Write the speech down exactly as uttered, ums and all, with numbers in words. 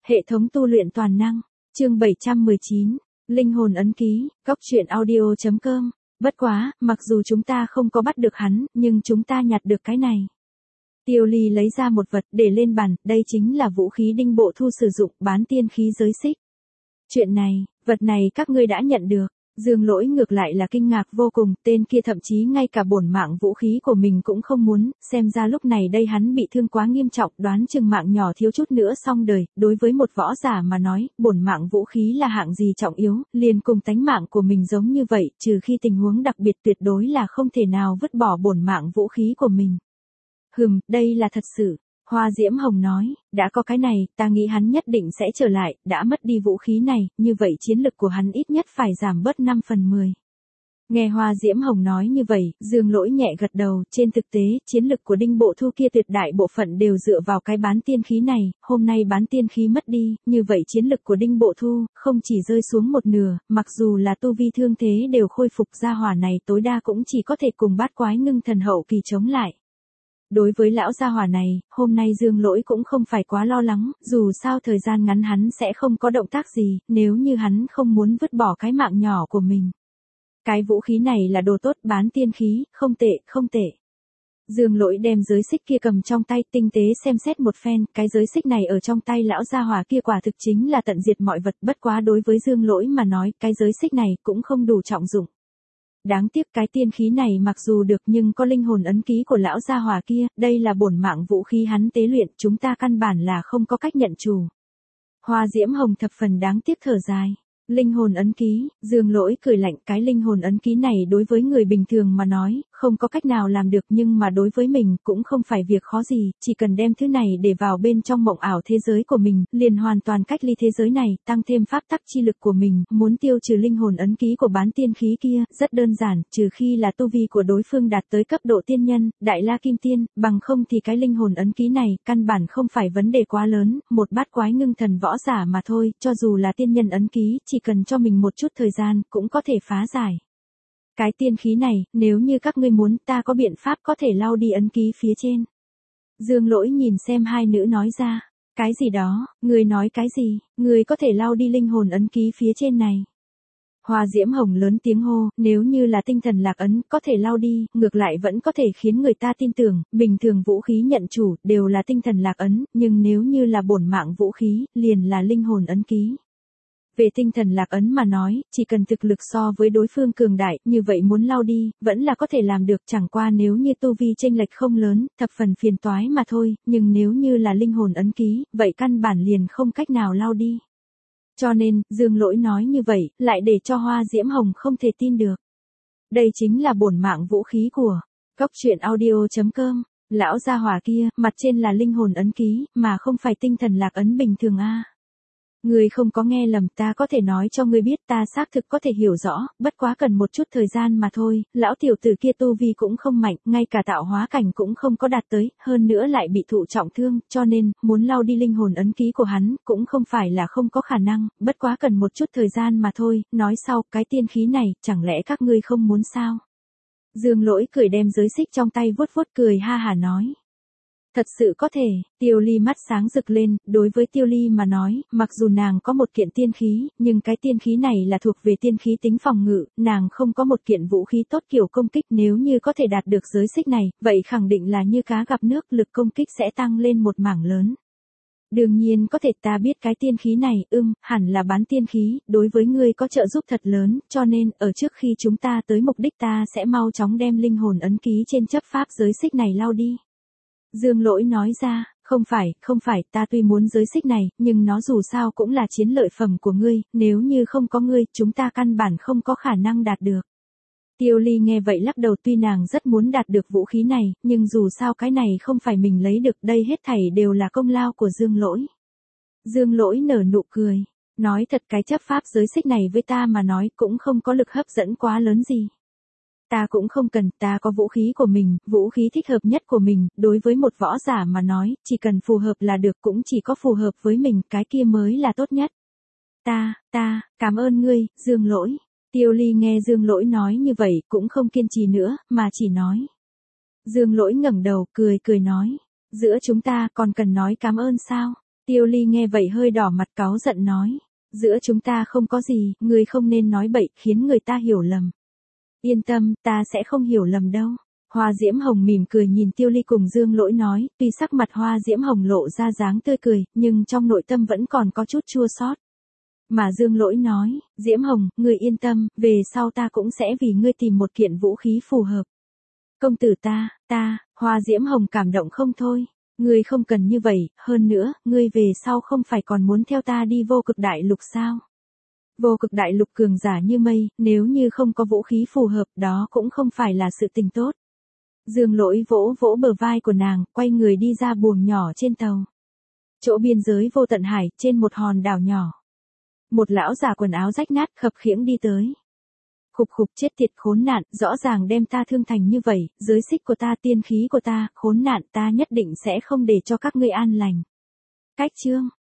Hệ thống tu luyện toàn năng, chương bảy trăm mười chín, linh hồn ấn ký, góc truyện audio chấm com. Bất quá, mặc dù chúng ta không có bắt được hắn, nhưng chúng ta nhặt được cái này. Tiêu Ly lấy ra một vật để lên bàn, đây chính là vũ khí Đinh Bộ Thu sử dụng bán tiên khí giới xích. Chuyện này, vật này các ngươi đã nhận được. Dương Lỗi ngược lại là kinh ngạc vô cùng, tên kia thậm chí ngay cả bổn mạng vũ khí của mình cũng không muốn, xem ra lúc này đây hắn bị thương quá nghiêm trọng, đoán chừng mạng nhỏ thiếu chút nữa xong đời. Đối với một võ giả mà nói, bổn mạng vũ khí là hạng gì trọng yếu, liền cùng tánh mạng của mình giống như vậy, trừ khi tình huống đặc biệt tuyệt đối là không thể nào vứt bỏ bổn mạng vũ khí của mình. Hừm, đây là thật sự. Hoa Diễm Hồng nói, đã có cái này, ta nghĩ hắn nhất định sẽ trở lại, đã mất đi vũ khí này, như vậy chiến lực của hắn ít nhất phải giảm bớt năm phần mười. Nghe Hoa Diễm Hồng nói như vậy, Dương Lỗi nhẹ gật đầu, trên thực tế, chiến lực của Đinh Bộ Thu kia tuyệt đại bộ phận đều dựa vào cái bán tiên khí này, hôm nay bán tiên khí mất đi, như vậy chiến lực của Đinh Bộ Thu, không chỉ rơi xuống một nửa, mặc dù là tu vi thương thế đều khôi phục ra hỏa này tối đa cũng chỉ có thể cùng bát quái ngưng thần hậu kỳ chống lại. Đối với lão gia hỏa này, hôm nay Dương Lỗi cũng không phải quá lo lắng, dù sao thời gian ngắn hắn sẽ không có động tác gì, nếu như hắn không muốn vứt bỏ cái mạng nhỏ của mình. Cái vũ khí này là đồ tốt, bán tiên khí, không tệ, không tệ. Dương Lỗi đem giới xích kia cầm trong tay, tinh tế xem xét một phen, cái giới xích này ở trong tay lão gia hỏa kia quả thực chính là tận diệt mọi vật, bất quá đối với Dương Lỗi mà nói, cái giới xích này cũng không đủ trọng dụng. Đáng tiếc cái tiên khí này mặc dù được nhưng có linh hồn ấn ký của lão gia hỏa kia, đây là bổn mạng vũ khí hắn tế luyện, chúng ta căn bản là không có cách nhận chủ. Hoa Diễm Hồng thập phần đáng tiếc thở dài. Linh hồn ấn ký, Dương Lỗi cười lạnh, cái linh hồn ấn ký này đối với người bình thường mà nói, không có cách nào làm được nhưng mà đối với mình cũng không phải việc khó gì, chỉ cần đem thứ này để vào bên trong mộng ảo thế giới của mình, liền hoàn toàn cách ly thế giới này, tăng thêm pháp tắc chi lực của mình, muốn tiêu trừ linh hồn ấn ký của bán tiên khí kia, rất đơn giản, trừ khi là tu vi của đối phương đạt tới cấp độ tiên nhân, đại la kim tiên, bằng không thì cái linh hồn ấn ký này, căn bản không phải vấn đề quá lớn, một bát quái ngưng thần võ giả mà thôi, cho dù là tiên nhân ấn ký, chỉ cần cho mình một chút thời gian, cũng có thể phá giải. Cái tiên khí này, nếu như các ngươi muốn, ta có biện pháp có thể lau đi ấn ký phía trên. Dương Lỗi nhìn xem hai nữ nói ra, cái gì đó, người nói cái gì, người có thể lau đi linh hồn ấn ký phía trên này. Hoa Diễm Hồng lớn tiếng hô, nếu như là tinh thần lạc ấn, có thể lau đi, ngược lại vẫn có thể khiến người ta tin tưởng, bình thường vũ khí nhận chủ, đều là tinh thần lạc ấn, nhưng nếu như là bổn mạng vũ khí, liền là linh hồn ấn ký. Về tinh thần lạc ấn mà nói, chỉ cần thực lực so với đối phương cường đại, như vậy muốn lau đi, vẫn là có thể làm được, chẳng qua nếu như tu vi chênh lệch không lớn, thập phần phiền toái mà thôi, nhưng nếu như là linh hồn ấn ký, vậy căn bản liền không cách nào lau đi. Cho nên, Dương Lỗi nói như vậy, lại để cho Hoa Diễm Hồng không thể tin được. Đây chính là bổn mạng vũ khí của góc truyện audio chấm com. Lão gia hỏa kia, mặt trên là linh hồn ấn ký, mà không phải tinh thần lạc ấn bình thường a. Ngươi không có nghe lầm, ta có thể nói cho ngươi biết, ta xác thực có thể hiểu rõ, bất quá cần một chút thời gian mà thôi, lão tiểu tử kia tu vi cũng không mạnh, ngay cả tạo hóa cảnh cũng không có đạt tới, hơn nữa lại bị thụ trọng thương, cho nên, muốn lau đi linh hồn ấn ký của hắn, cũng không phải là không có khả năng, bất quá cần một chút thời gian mà thôi, nói sau, cái tiên khí này, chẳng lẽ các ngươi không muốn sao? Dương Lỗi cười đem giới xích trong tay vuốt vuốt cười ha hà nói. Thật sự có thể, Tiêu Ly mắt sáng rực lên, đối với Tiêu Ly mà nói, mặc dù nàng có một kiện tiên khí, nhưng cái tiên khí này là thuộc về tiên khí tính phòng ngự, nàng không có một kiện vũ khí tốt kiểu công kích, nếu như có thể đạt được giới xích này, vậy khẳng định là như cá gặp nước, lực công kích sẽ tăng lên một mảng lớn. Đương nhiên có thể, ta biết cái tiên khí này, ưm, hẳn là bán tiên khí, đối với ngươi có trợ giúp thật lớn, cho nên, ở trước khi chúng ta tới mục đích ta sẽ mau chóng đem linh hồn ấn ký trên chấp pháp giới xích này lau đi. Dương Lỗi nói ra, không phải, không phải, ta tuy muốn giới xích này, nhưng nó dù sao cũng là chiến lợi phẩm của ngươi, nếu như không có ngươi, chúng ta căn bản không có khả năng đạt được. Tiêu Ly nghe vậy lắc đầu, tuy nàng rất muốn đạt được vũ khí này, nhưng dù sao cái này không phải mình lấy được, đây hết thảy đều là công lao của Dương Lỗi. Dương Lỗi nở nụ cười, nói thật cái chấp pháp giới xích này với ta mà nói cũng không có lực hấp dẫn quá lớn gì. Ta cũng không cần, ta có vũ khí của mình, vũ khí thích hợp nhất của mình, đối với một võ giả mà nói, chỉ cần phù hợp là được, cũng chỉ có phù hợp với mình, cái kia mới là tốt nhất. Ta, ta, cảm ơn ngươi, Dương Lỗi. Tiêu Ly nghe Dương Lỗi nói như vậy, cũng không kiên trì nữa, mà chỉ nói. Dương Lỗi ngẩng đầu, cười cười nói, giữa chúng ta còn cần nói cảm ơn sao? Tiêu Ly nghe vậy hơi đỏ mặt cáu giận nói. Giữa chúng ta không có gì, ngươi không nên nói bậy khiến người ta hiểu lầm. Yên tâm, ta sẽ không hiểu lầm đâu. Hoa Diễm Hồng mỉm cười nhìn Tiêu Ly cùng Dương Lỗi nói, tuy sắc mặt Hoa Diễm Hồng lộ ra dáng tươi cười, nhưng trong nội tâm vẫn còn có chút chua xót. Mà Dương Lỗi nói, Diễm Hồng, ngươi yên tâm, về sau ta cũng sẽ vì ngươi tìm một kiện vũ khí phù hợp. Công tử ta, ta, Hoa Diễm Hồng cảm động không thôi. Ngươi không cần như vậy, hơn nữa, ngươi về sau không phải còn muốn theo ta đi vô cực đại lục sao? Vô cực đại lục cường giả như mây, nếu như không có vũ khí phù hợp đó cũng không phải là sự tình tốt. Dương Lỗi vỗ vỗ bờ vai của nàng, quay người đi ra buồng nhỏ trên tàu. Chỗ biên giới vô tận hải, trên một hòn đảo nhỏ. Một lão già quần áo rách nát khập khiễng đi tới. Khục khục chết tiệt khốn nạn, rõ ràng đem ta thương thành như vậy, giới xích của ta tiên khí của ta, khốn nạn ta nhất định sẽ không để cho các ngươi an lành. Cách chương.